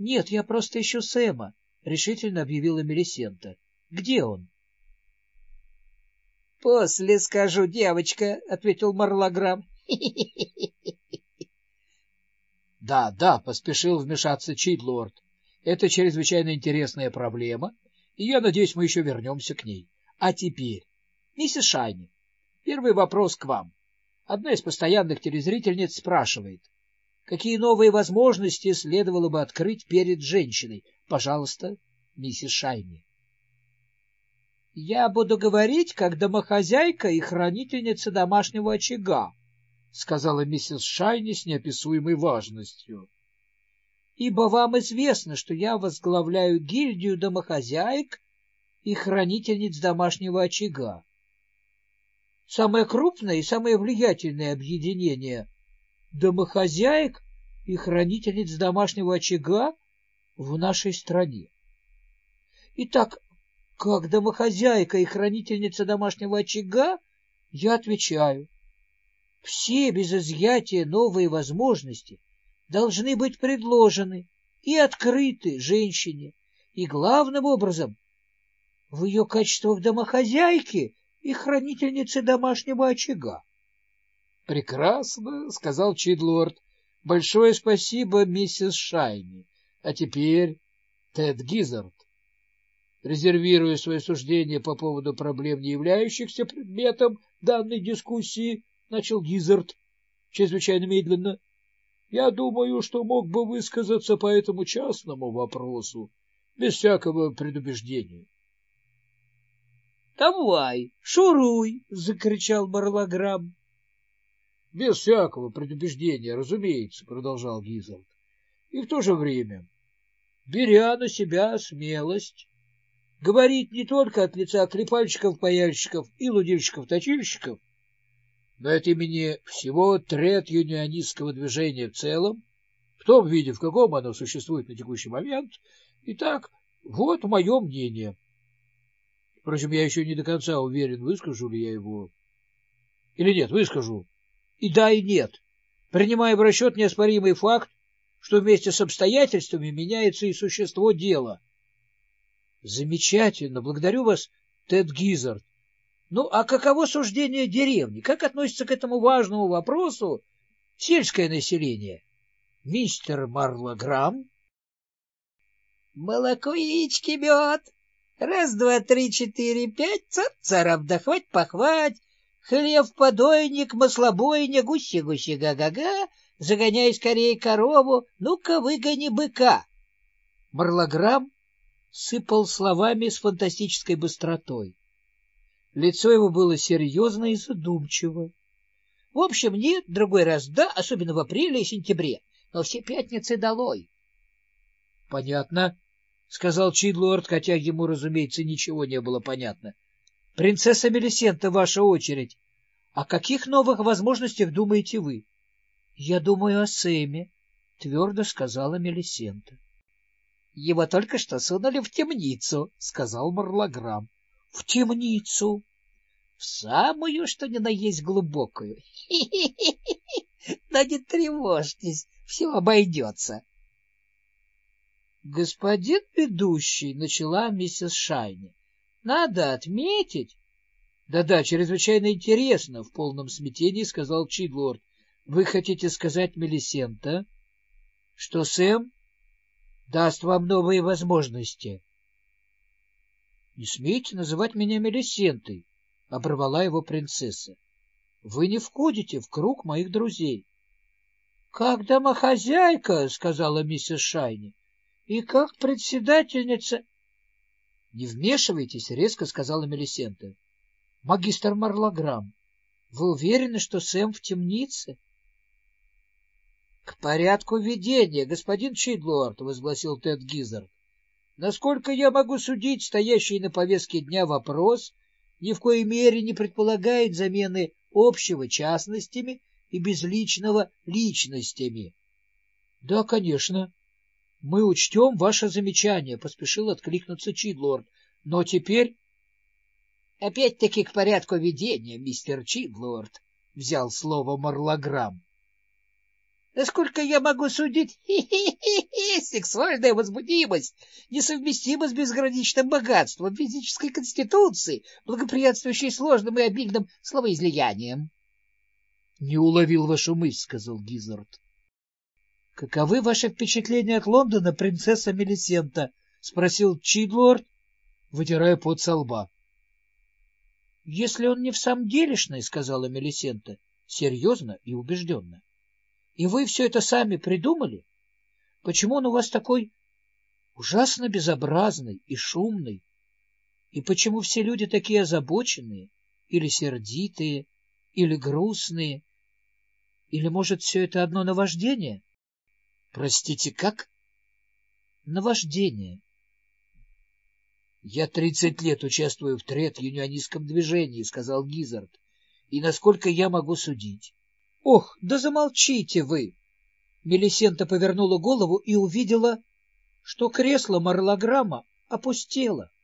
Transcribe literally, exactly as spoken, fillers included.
— Нет, я просто ищу Сэма, — решительно объявила Мелисента. — Где он? — После скажу, девочка, — ответил Марлограмм. — Да, да, — поспешил вмешаться Чидлорд. — Это чрезвычайно интересная проблема, и я надеюсь, мы еще вернемся к ней. А теперь, миссис Шайни, первый вопрос к вам. Одна из постоянных телезрительниц спрашивает, какие новые возможности следовало бы открыть перед женщиной? Пожалуйста, миссис Шайни. — Я буду говорить, как домохозяйка и хранительница домашнего очага, — сказала миссис Шайни с неописуемой важностью. — Ибо вам известно, что я возглавляю гильдию домохозяек и хранительниц домашнего очага. Самое крупное и самое влиятельное объединение домохозяек и хранительниц домашнего очага в нашей стране. Итак, как домохозяйка и хранительница домашнего очага, я отвечаю, все без изъятия новые возможности должны быть предложены и открыты женщине, и главным образом в ее качествах домохозяйки и хранительницы домашнего очага. — Прекрасно, — сказал Чидлорд. — Большое спасибо, миссис Шайни. А теперь Тед Гиззард. Резервируя свое суждение по поводу проблем, не являющихся предметом данной дискуссии, начал Гиззард чрезвычайно медленно. Я думаю, что мог бы высказаться по этому частному вопросу, без всякого предубеждения. — Давай, шуруй! — закричал Марлограмм. — Без всякого предубеждения, разумеется, — продолжал Гиззард. — И в то же время, беря на себя смелость говорить не только от лица клепальщиков-паяльщиков и лудильщиков-точильщиков, но от имени всего тред-юнионистского движения в целом, в том виде, в каком оно существует на текущий момент. Итак, вот мое мнение. Впрочем, я еще не до конца уверен, выскажу ли я его. Или нет, выскажу. И да, и нет, принимая в расчет неоспоримый факт, что вместе с обстоятельствами меняется и существо дела. Замечательно, благодарю вас, Тед Гиззард. Ну, а каково суждение деревни? Как относится к этому важному вопросу сельское население? Мистер Марлограмм? Молоко, яички, мед. Раз, два, три, четыре, пять, цап-царап, да хвать-похвать. Хлеб, подойник, маслобойня, гуси-гуси, га-га-га. Загоняй скорее корову, ну-ка выгони быка. Марлограмм сыпал словами с фантастической быстротой. Лицо его было серьезно и задумчиво. В общем, нет, другой раз да, особенно в апреле и сентябре, но все пятницы долой. — Понятно, — сказал Чидлорд, хотя ему, разумеется, ничего не было понятно. — Принцесса Мелисента, ваша очередь. О каких новых возможностях думаете вы? — Я думаю о Сэме, — твердо сказала Мелисента. — Его только что сунули в темницу, — сказал Марлограмм. — В темницу? — В самую, что ни на есть, глубокую. Но не тревожьтесь, все обойдется. — Господин ведущий, — начала миссис Шайни, — надо отметить... Да — Да-да, чрезвычайно интересно, — в полном смятении сказал Чидлорд. — Вы хотите сказать, Мелисента, что Сэм даст вам новые возможности? — Не смейте называть меня Мелисентой, — оборвала его принцесса. — Вы не входите в круг моих друзей. — Как домохозяйка, — сказала миссис Шайни, — и как председательница... — Не вмешивайтесь, — резко сказала Мелисента. — Магистр Марлограмм, вы уверены, что Сэм в темнице? — К порядку ведения, господин Чидлорд, — возгласил Тед Гиззард. — Насколько я могу судить, стоящий на повестке дня вопрос ни в коей мере не предполагает замены общего частностями и безличного личностями. — Да, конечно. Мы учтем ваше замечание, — поспешил откликнуться Чидлорд. — Но теперь... — Опять-таки к порядку ведения, мистер Чидлорд, — взял слово Марлограмм. — Насколько я могу судить, хи-хи-хи, сексуальная возбудимость несовместима с безграничным богатством физической конституции, благоприятствующей сложным и обильным словоизлиянием. — Не уловил вашу мысль, — сказал Гизард. — Каковы ваши впечатления от Лондона, принцесса Мелисента? — спросил Чидлорд, вытирая пот со лба. — Если он не в самом делешный, — сказала Мелисента, серьезно и убежденно. — И вы все это сами придумали? Почему он у вас такой ужасно безобразный и шумный? И почему все люди такие озабоченные, или сердитые, или грустные? Или, может, все это одно наваждение? — Простите, как? — Наваждение. — Я тридцать лет участвую в трет-юнионистском движении, — сказал Гизард, — и насколько я могу судить. — Ох, да замолчите вы! Мелисента повернула голову и увидела, что кресло марлограмма опустело.